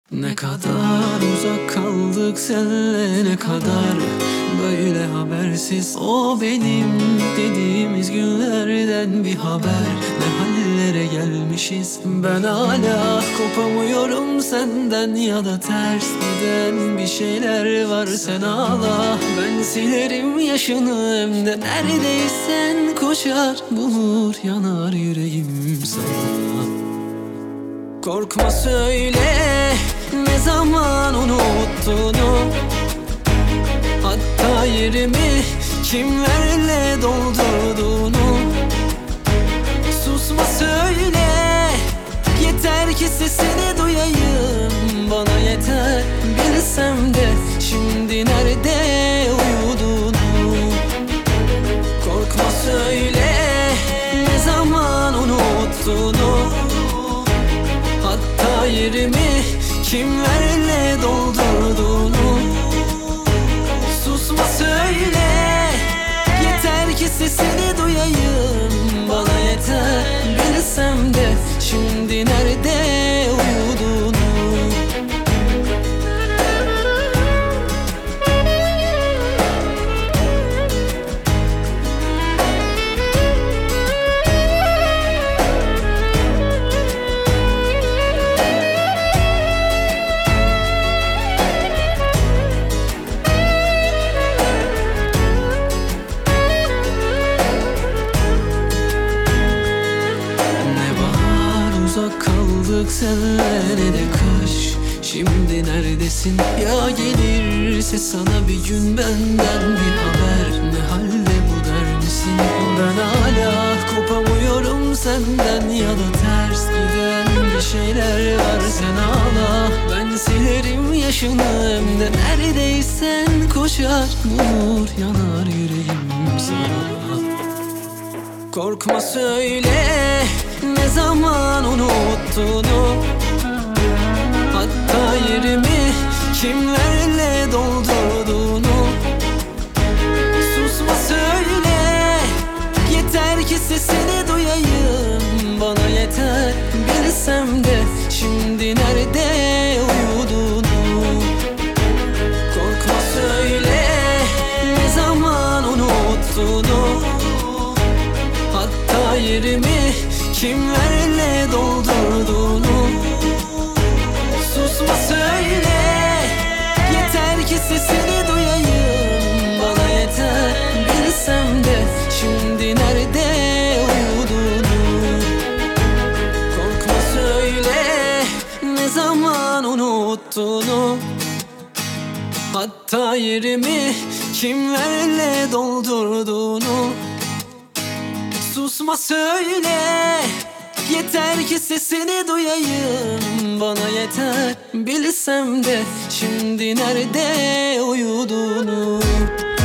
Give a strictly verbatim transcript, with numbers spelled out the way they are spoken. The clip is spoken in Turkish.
Ne kadar uzak kaldık senle, ne kadar böyle habersiz. O benim dediğimiz günlerden bir haber. Ne hallere gelmişiz. Ben hala kopamıyorum senden, ya da ters giden bir şeyler var. Sen ağla, ben silerim yaşını, hem de neredeysen koşar bulur yanar yüreğim sana. Korkma söyle, ne zaman unuttuğunu, hatta yerimi kimlerle doldurduğunu. Susma söyle, yeter ki sesini duyayım. Bana yeter bilsem de şimdi nerede uyuduğunu. Korkma söyle, ne zaman unuttuğunu, hatta yerimi kimlerle doldurduğunu. Susma söyle, yeter ki sesini duyayım. Bana yeter bilsem de şimdi nerede uyuduğunu. Uzak kaldık senle, ne de kış. Şimdi neredesin? Ya gelirse sana bir gün benden bir haber. Ne halde bu der misin? Ben hala kopamıyorum senden, ya da ters giden bir şeyler var. Sen ağla, ben silerim yaşını, hem de neredeysen koşar bulur yanar yüreğim sana. Korkma söyle, ne zaman unuttuğunu, hatta yerimi kimlerle doldurduğunu. Susma söyle, yeter ki sesini duyayım. Bana yeter bilsem de şimdi nerede uyuduğunu. Korkma söyle, ne zaman unuttuğunu, hatta yerimi kimlerle doldurduğunu. Susma söyle, yeter ki sesini duyayım. Bana yeter bilsem de şimdi nerede uyuduğunu. Korkma söyle, ne zaman unuttuğunu, hatta yerimi kimlerle doldurduğunu. Susma söyle, yeter ki sesini duyayım. Bana yeter bilsem de şimdi nerede uyuduğunu.